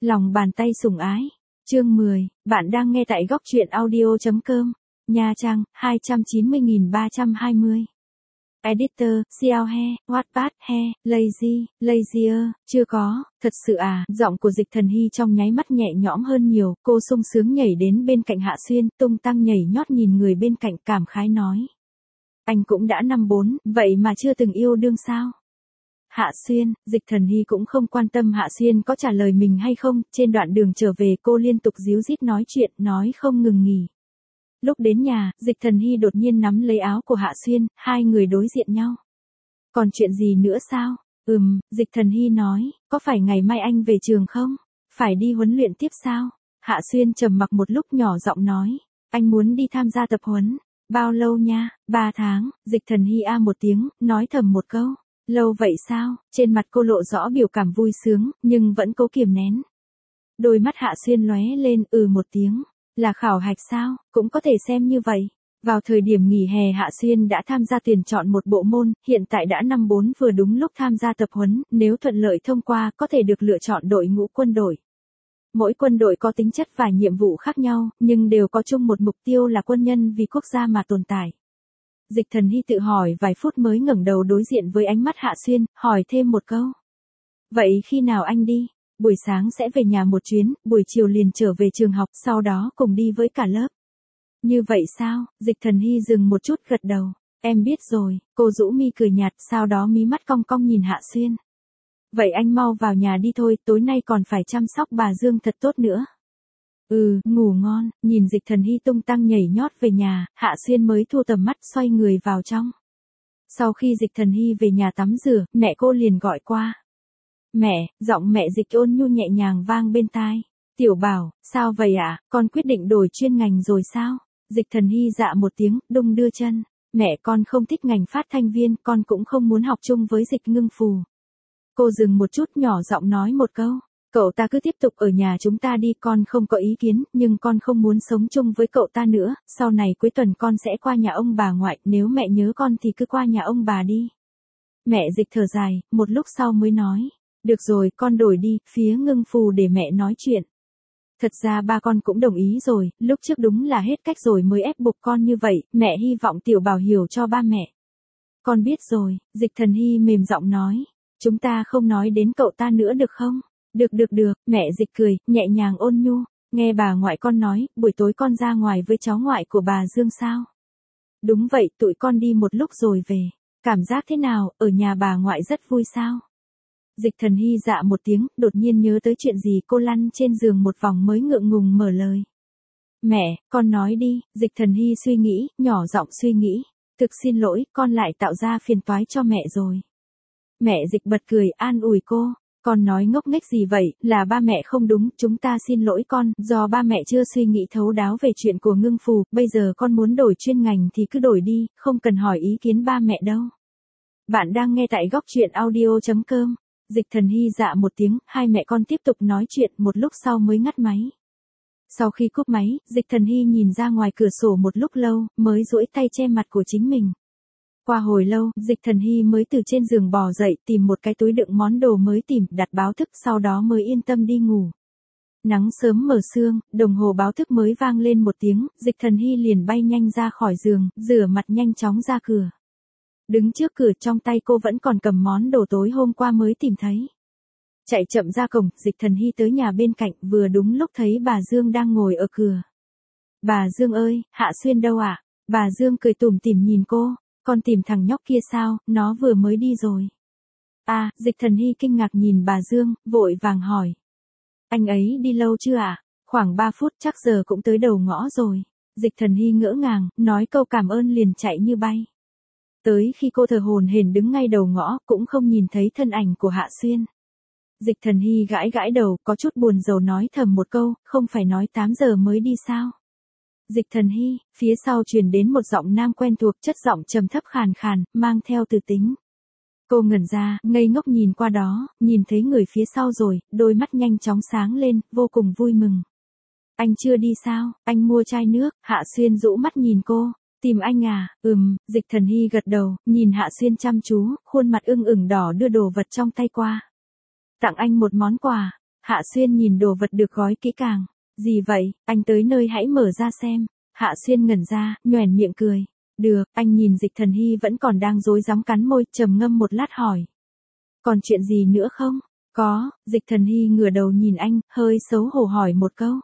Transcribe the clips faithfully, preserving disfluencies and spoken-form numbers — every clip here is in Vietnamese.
Lòng bàn tay sủng ái. Chương mười, bạn đang nghe tại góc truyện audio.com. Nha Trang, hai trăm chín mươi nghìn ba trăm hai mươi. Editor, Xiao He, Wattpad He, Lazy, Lazier, chưa có, thật sự à, giọng của Dịch Thần Hy trong nháy mắt nhẹ nhõm hơn nhiều, cô sung sướng nhảy đến bên cạnh Hạ Xuyên, tung tăng nhảy nhót nhìn người bên cạnh cảm khái nói. Anh cũng đã năm bốn, vậy mà chưa từng yêu đương sao? Hạ Xuyên, Dịch Thần Hy cũng không quan tâm Hạ Xuyên có trả lời mình hay không, trên đoạn đường trở về cô liên tục díu dít nói chuyện, nói không ngừng nghỉ. Lúc đến nhà, Dịch Thần Hy đột nhiên nắm lấy áo của Hạ Xuyên, hai người đối diện nhau. Còn chuyện gì nữa sao? Ừm, Dịch Thần Hy nói, có phải ngày mai anh về trường không? Phải đi huấn luyện tiếp sao? Hạ Xuyên trầm mặc một lúc nhỏ giọng nói, anh muốn đi tham gia tập huấn. Bao lâu nha? Ba tháng, Dịch Thần Hy a một tiếng, nói thầm một câu. Lâu vậy sao? Trên mặt cô lộ rõ biểu cảm vui sướng, nhưng vẫn cố kiềm nén. Đôi mắt Hạ Xuyên lóe lên, ừ một tiếng. Là khảo hạch sao? Cũng có thể xem như vậy. Vào thời điểm nghỉ hè Hạ Xuyên đã tham gia tuyển chọn một bộ môn, hiện tại đã năm bốn vừa đúng lúc tham gia tập huấn, nếu thuận lợi thông qua có thể được lựa chọn đội ngũ quân đội. Mỗi quân đội có tính chất và nhiệm vụ khác nhau, nhưng đều có chung một mục tiêu là quân nhân vì quốc gia mà tồn tại. Dịch Thần Hy tự hỏi vài phút mới ngẩng đầu đối diện với ánh mắt Hạ Xuyên, hỏi thêm một câu. Vậy khi nào anh đi? Buổi sáng sẽ về nhà một chuyến, buổi chiều liền trở về trường học, sau đó cùng đi với cả lớp. Như vậy sao? Dịch Thần Hy dừng một chút gật đầu. Em biết rồi, cô rũ mi cười nhạt, sau đó mí mắt cong cong nhìn Hạ Xuyên. Vậy anh mau vào nhà đi thôi, tối nay còn phải chăm sóc bà Dương thật tốt nữa. Ừ, ngủ ngon, nhìn Dịch Thần Hy tung tăng nhảy nhót về nhà, Hạ Xuyên mới thu tầm mắt xoay người vào trong. Sau khi Dịch Thần Hy về nhà tắm rửa, mẹ cô liền gọi qua. Mẹ, giọng mẹ Dịch ôn nhu nhẹ nhàng vang bên tai. Tiểu Bảo, sao vậy ạ, à? Con quyết định đổi chuyên ngành rồi sao? Dịch Thần Hy dạ một tiếng, đung đưa chân. Mẹ con không thích ngành phát thanh viên, con cũng không muốn học chung với Dịch Ngưng Phù. Cô dừng một chút nhỏ giọng nói một câu. Cậu ta cứ tiếp tục ở nhà chúng ta đi, con không có ý kiến, nhưng con không muốn sống chung với cậu ta nữa, sau này cuối tuần con sẽ qua nhà ông bà ngoại, nếu mẹ nhớ con thì cứ qua nhà ông bà đi. Mẹ Dịch thở dài, một lúc sau mới nói, được rồi, con đổi đi, phía Ngưng Phù để mẹ nói chuyện. Thật ra ba con cũng đồng ý rồi, lúc trước đúng là hết cách rồi mới ép buộc con như vậy, mẹ hy vọng Tiểu Bảo hiểu cho ba mẹ. Con biết rồi, Dịch Thần Hy mềm giọng nói, chúng ta không nói đến cậu ta nữa được không? Được được được, mẹ Dịch cười, nhẹ nhàng ôn nhu, nghe bà ngoại con nói, buổi tối con ra ngoài với cháu ngoại của bà Dương sao? Đúng vậy, tụi con đi một lúc rồi về, cảm giác thế nào, ở nhà bà ngoại rất vui sao? Dịch Thần Hy dạ một tiếng, đột nhiên nhớ tới chuyện gì, cô lăn trên giường một vòng mới ngượng ngùng mở lời. Mẹ, con nói đi, Dịch Thần Hy suy nghĩ, nhỏ giọng suy nghĩ, thực xin lỗi, con lại tạo ra phiền toái cho mẹ rồi. Mẹ Dịch bật cười, an ủi cô. Con nói ngốc nghếch gì vậy, là ba mẹ không đúng, chúng ta xin lỗi con, do ba mẹ chưa suy nghĩ thấu đáo về chuyện của Ngưng Phù, bây giờ con muốn đổi chuyên ngành thì cứ đổi đi, không cần hỏi ý kiến ba mẹ đâu. Bạn đang nghe tại góc truyện audio.com. Dịch Thần Hy dạ một tiếng, hai mẹ con tiếp tục nói chuyện, một lúc sau mới ngắt máy. Sau khi cúp máy, Dịch Thần Hy nhìn ra ngoài cửa sổ một lúc lâu, mới duỗi tay che mặt của chính mình. Qua hồi lâu, Dịch Thần Hy mới từ trên giường bò dậy, tìm một cái túi đựng món đồ mới tìm, đặt báo thức, sau đó mới yên tâm đi ngủ. Nắng sớm mở sương, đồng hồ báo thức mới vang lên một tiếng, Dịch Thần Hy liền bay nhanh ra khỏi giường, rửa mặt nhanh chóng ra cửa. Đứng trước cửa, trong tay cô vẫn còn cầm món đồ tối hôm qua mới tìm thấy. Chạy chậm ra cổng, Dịch Thần Hy tới nhà bên cạnh, vừa đúng lúc thấy bà Dương đang ngồi ở cửa. Bà Dương ơi, Hạ Xuyên đâu ạ? À? Bà Dương cười tủm tỉm nhìn cô. Con tìm thằng nhóc kia sao, nó vừa mới đi rồi. À, Dịch Thần Hy kinh ngạc nhìn bà Dương, vội vàng hỏi. Anh ấy đi lâu chưa ạ? À? Khoảng ba phút, chắc giờ cũng tới đầu ngõ rồi. Dịch Thần Hy ngỡ ngàng, nói câu cảm ơn liền chạy như bay. Tới khi cô thở hổn hển đứng ngay đầu ngõ, cũng không nhìn thấy thân ảnh của Hạ Xuyên. Dịch Thần Hy gãi gãi đầu, có chút buồn rầu nói thầm một câu, không phải nói tám giờ mới đi sao? Dịch Thần Hy, phía sau truyền đến một giọng nam quen thuộc, chất giọng trầm thấp khàn khàn, mang theo từ tính. Cô ngẩn ra, ngây ngốc nhìn qua đó, nhìn thấy người phía sau rồi, đôi mắt nhanh chóng sáng lên, vô cùng vui mừng. Anh chưa đi sao, anh mua chai nước, Hạ Xuyên rũ mắt nhìn cô, tìm anh à, ừm, Dịch Thần Hy gật đầu, nhìn Hạ Xuyên chăm chú, khuôn mặt ưng ửng đỏ đưa đồ vật trong tay qua. Tặng anh một món quà. Hạ Xuyên nhìn đồ vật được gói kỹ càng. Gì vậy, anh tới nơi hãy mở ra xem. Hạ Xuyên ngẩn ra, nhoẻn miệng cười. Được, anh nhìn Dịch Thần Hy vẫn còn đang rối rắm cắn môi, trầm ngâm một lát hỏi. Còn chuyện gì nữa không? Có, Dịch Thần Hy ngửa đầu nhìn anh, hơi xấu hổ hỏi một câu.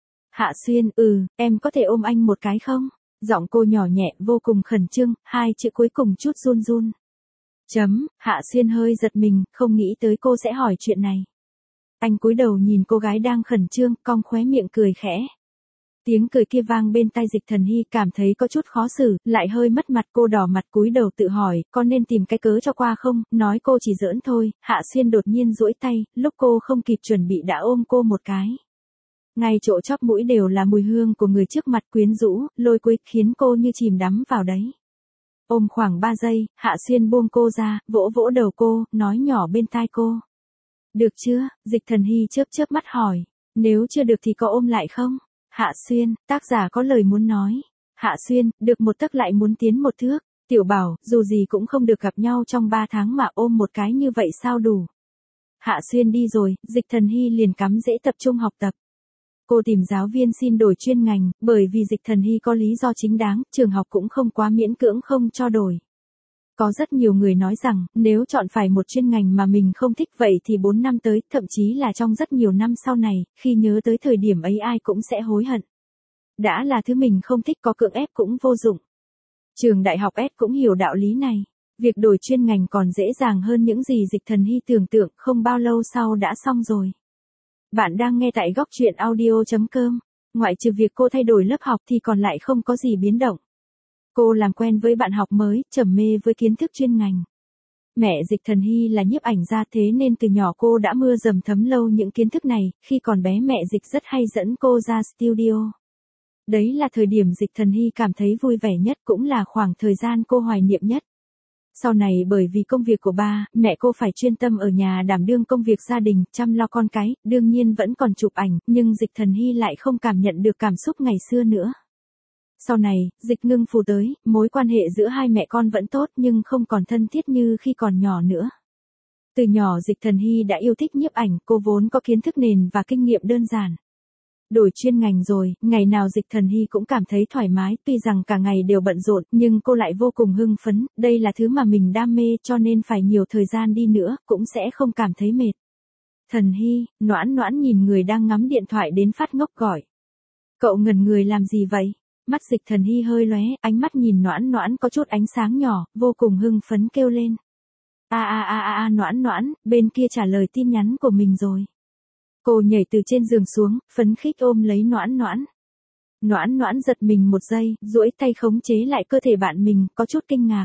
Hạ Xuyên, ừ, em có thể ôm anh một cái không? Giọng cô nhỏ nhẹ, vô cùng khẩn trương, hai chữ cuối cùng chút run run. Chấm, Hạ Xuyên hơi giật mình, không nghĩ tới cô sẽ hỏi chuyện này. Anh cúi đầu nhìn cô gái đang khẩn trương, cong khóe miệng cười khẽ. Tiếng cười kia vang bên tai Dịch Thần Hy, cảm thấy có chút khó xử, lại hơi mất mặt, cô đỏ mặt cúi đầu tự hỏi, có nên tìm cái cớ cho qua không, nói cô chỉ giỡn thôi. Hạ Xuyên đột nhiên duỗi tay, lúc cô không kịp chuẩn bị đã ôm cô một cái. Ngay chỗ chóp mũi đều là mùi hương của người trước mặt, quyến rũ, lôi cuốn, khiến cô như chìm đắm vào đấy. Ôm khoảng ba giây, Hạ Xuyên buông cô ra, vỗ vỗ đầu cô, nói nhỏ bên tai cô. Được chưa? Dịch Thần Hy chớp chớp mắt hỏi. Nếu chưa được thì có ôm lại không? Hạ Xuyên, tác giả có lời muốn nói. Hạ Xuyên, được một tấc lại muốn tiến một thước. Tiểu Bảo, dù gì cũng không được gặp nhau trong ba tháng mà ôm một cái như vậy sao đủ. Hạ Xuyên đi rồi, Dịch Thần Hy liền cắm dễ tập trung học tập. Cô tìm giáo viên xin đổi chuyên ngành, bởi vì Dịch Thần Hy có lý do chính đáng, trường học cũng không quá miễn cưỡng không cho đổi. Có rất nhiều người nói rằng, nếu chọn phải một chuyên ngành mà mình không thích vậy thì bốn năm tới, thậm chí là trong rất nhiều năm sau này, khi nhớ tới thời điểm ấy ai cũng sẽ hối hận. Đã là thứ mình không thích có cưỡng ép cũng vô dụng. Trường đại học S cũng hiểu đạo lý này. Việc đổi chuyên ngành còn dễ dàng hơn những gì Dịch Thần Hy tưởng tượng, không bao lâu sau đã xong rồi. Bạn đang nghe tại góc truyện audio chấm com. Ngoại trừ việc cô thay đổi lớp học thì còn lại không có gì biến động. Cô làm quen với bạn học mới, trầm mê với kiến thức chuyên ngành. Mẹ Dịch Thần Hy là nhiếp ảnh gia, thế nên từ nhỏ cô đã mưa dầm thấm lâu những kiến thức này, khi còn bé mẹ Dịch rất hay dẫn cô ra studio. Đấy là thời điểm Dịch Thần Hy cảm thấy vui vẻ nhất, cũng là khoảng thời gian cô hoài niệm nhất. Sau này bởi vì công việc của ba, mẹ cô phải chuyên tâm ở nhà đảm đương công việc gia đình, chăm lo con cái, đương nhiên vẫn còn chụp ảnh, nhưng Dịch Thần Hy lại không cảm nhận được cảm xúc ngày xưa nữa. Sau này, Dịch Ngưng Phù tới, mối quan hệ giữa hai mẹ con vẫn tốt nhưng không còn thân thiết như khi còn nhỏ nữa. Từ nhỏ Dịch Thần Hy đã yêu thích nhiếp ảnh, cô vốn có kiến thức nền và kinh nghiệm đơn giản. Đổi chuyên ngành rồi, ngày nào Dịch Thần Hy cũng cảm thấy thoải mái, tuy rằng cả ngày đều bận rộn, nhưng cô lại vô cùng hưng phấn, đây là thứ mà mình đam mê cho nên phải nhiều thời gian đi nữa, cũng sẽ không cảm thấy mệt. Thần Hy, Noãn Noãn nhìn người đang ngắm điện thoại đến phát ngốc gọi. Cậu ngẩn người làm gì vậy? Mắt Dịch Thần Hy hơi lóe, ánh mắt nhìn Noãn Noãn có chút ánh sáng nhỏ, vô cùng hưng phấn kêu lên. A a a a a Noãn Noãn, bên kia trả lời tin nhắn của mình rồi. Cô nhảy từ trên giường xuống, phấn khích ôm lấy Noãn Noãn. Noãn Noãn giật mình một giây, duỗi tay khống chế lại cơ thể bạn mình, có chút kinh ngạc.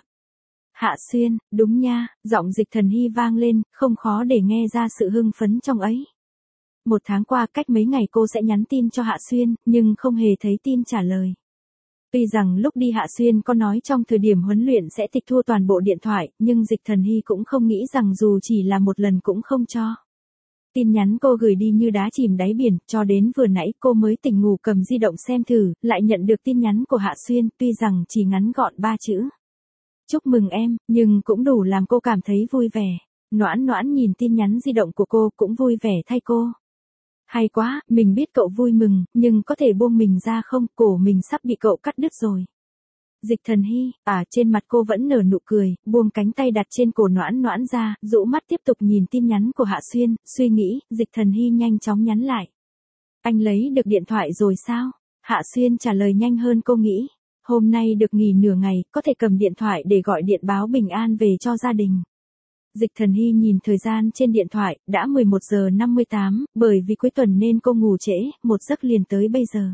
Hạ Xuyên, đúng nha, giọng Dịch Thần Hy vang lên, không khó để nghe ra sự hưng phấn trong ấy. Một tháng qua, cách mấy ngày cô sẽ nhắn tin cho Hạ Xuyên, nhưng không hề thấy tin trả lời. Tuy rằng lúc đi Hạ Xuyên có nói trong thời điểm huấn luyện sẽ tịch thu toàn bộ điện thoại, nhưng Dịch Thần Hy cũng không nghĩ rằng dù chỉ là một lần cũng không cho. Tin nhắn cô gửi đi như đá chìm đáy biển, cho đến vừa nãy cô mới tỉnh ngủ cầm di động xem thử, lại nhận được tin nhắn của Hạ Xuyên, tuy rằng chỉ ngắn gọn ba chữ. Chúc mừng em, nhưng cũng đủ làm cô cảm thấy vui vẻ. Noãn Noãn nhìn tin nhắn di động của cô cũng vui vẻ thay cô. Hay quá, mình biết cậu vui mừng, nhưng có thể buông mình ra không, cổ mình sắp bị cậu cắt đứt rồi. Dịch Thần Hy, à trên mặt cô vẫn nở nụ cười, buông cánh tay đặt trên cổ Noãn Noãn ra, rũ mắt tiếp tục nhìn tin nhắn của Hạ Xuyên, suy nghĩ, Dịch Thần Hy nhanh chóng nhắn lại. Anh lấy được điện thoại rồi sao? Hạ Xuyên trả lời nhanh hơn cô nghĩ. Hôm nay được nghỉ nửa ngày, có thể cầm điện thoại để gọi điện báo bình an về cho gia đình. Dịch Thần Hy nhìn thời gian trên điện thoại, đã mười một giờ năm mươi tám, bởi vì cuối tuần nên cô ngủ trễ, một giấc liền tới bây giờ.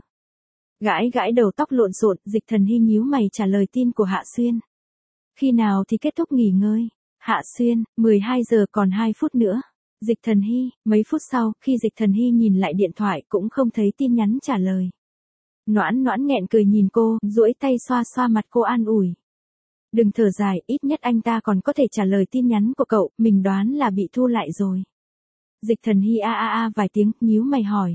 Gãi gãi đầu tóc lộn xộn, Dịch Thần Hy nhíu mày trả lời tin của Hạ Xuyên. Khi nào thì kết thúc nghỉ ngơi? Hạ Xuyên, mười hai giờ còn hai phút nữa. Dịch Thần Hy, mấy phút sau, khi Dịch Thần Hy nhìn lại điện thoại cũng không thấy tin nhắn trả lời. Noãn Noãn nghẹn cười nhìn cô, duỗi tay xoa xoa mặt cô an ủi. Đừng thở dài, ít nhất anh ta còn có thể trả lời tin nhắn của cậu, mình đoán là bị thu lại rồi. Dịch Thần Hy a a a vài tiếng, nhíu mày hỏi.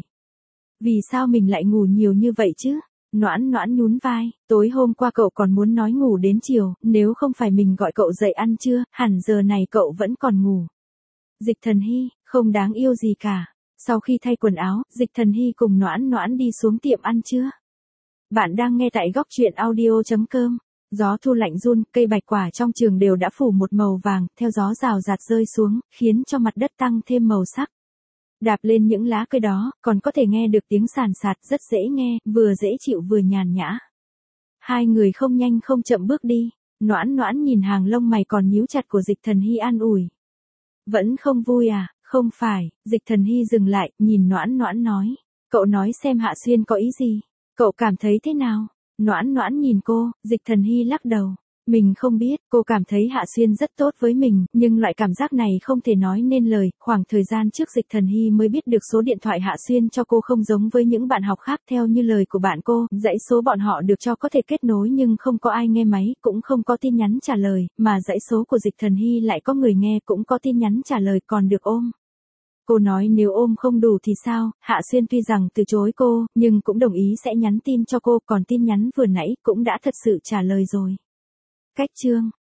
Vì sao mình lại ngủ nhiều như vậy chứ? Noãn Noãn nhún vai, tối hôm qua cậu còn muốn nói ngủ đến chiều, nếu không phải mình gọi cậu dậy ăn trưa, hẳn giờ này cậu vẫn còn ngủ. Dịch Thần Hy, không đáng yêu gì cả. Sau khi thay quần áo, Dịch Thần Hy cùng Noãn Noãn đi xuống tiệm ăn trưa. Bạn đang nghe tại góc truyện audio.com. Gió thu lạnh run, cây bạch quả trong trường đều đã phủ một màu vàng, theo gió rào rạt rơi xuống, khiến cho mặt đất tăng thêm màu sắc. Đạp lên những lá cây đó, còn có thể nghe được tiếng sàn sạt rất dễ nghe, vừa dễ chịu vừa nhàn nhã. Hai người không nhanh không chậm bước đi, Noãn Noãn nhìn hàng lông mày còn nhíu chặt của Dịch Thần Hy an ủi. Vẫn không vui à? Không phải, Dịch Thần Hy dừng lại, nhìn Noãn Noãn nói. Cậu nói xem Hạ Xuyên có ý gì? Cậu cảm thấy thế nào? Noãn Noãn nhìn cô, Dịch Thần Hy lắc đầu. Mình không biết, cô cảm thấy Hạ Xuyên rất tốt với mình, nhưng loại cảm giác này không thể nói nên lời. Khoảng thời gian trước Dịch Thần Hy mới biết được số điện thoại Hạ Xuyên cho cô không giống với những bạn học khác. Theo như lời của bạn cô, dãy số bọn họ được cho có thể kết nối nhưng không có ai nghe máy, cũng không có tin nhắn trả lời, mà dãy số của Dịch Thần Hy lại có người nghe, cũng có tin nhắn trả lời, còn được ôm. Cô nói nếu ôm không đủ thì sao, Hạ Xuyên tuy rằng từ chối cô, nhưng cũng đồng ý sẽ nhắn tin cho cô, còn tin nhắn vừa nãy cũng đã thật sự trả lời rồi. Cách chương,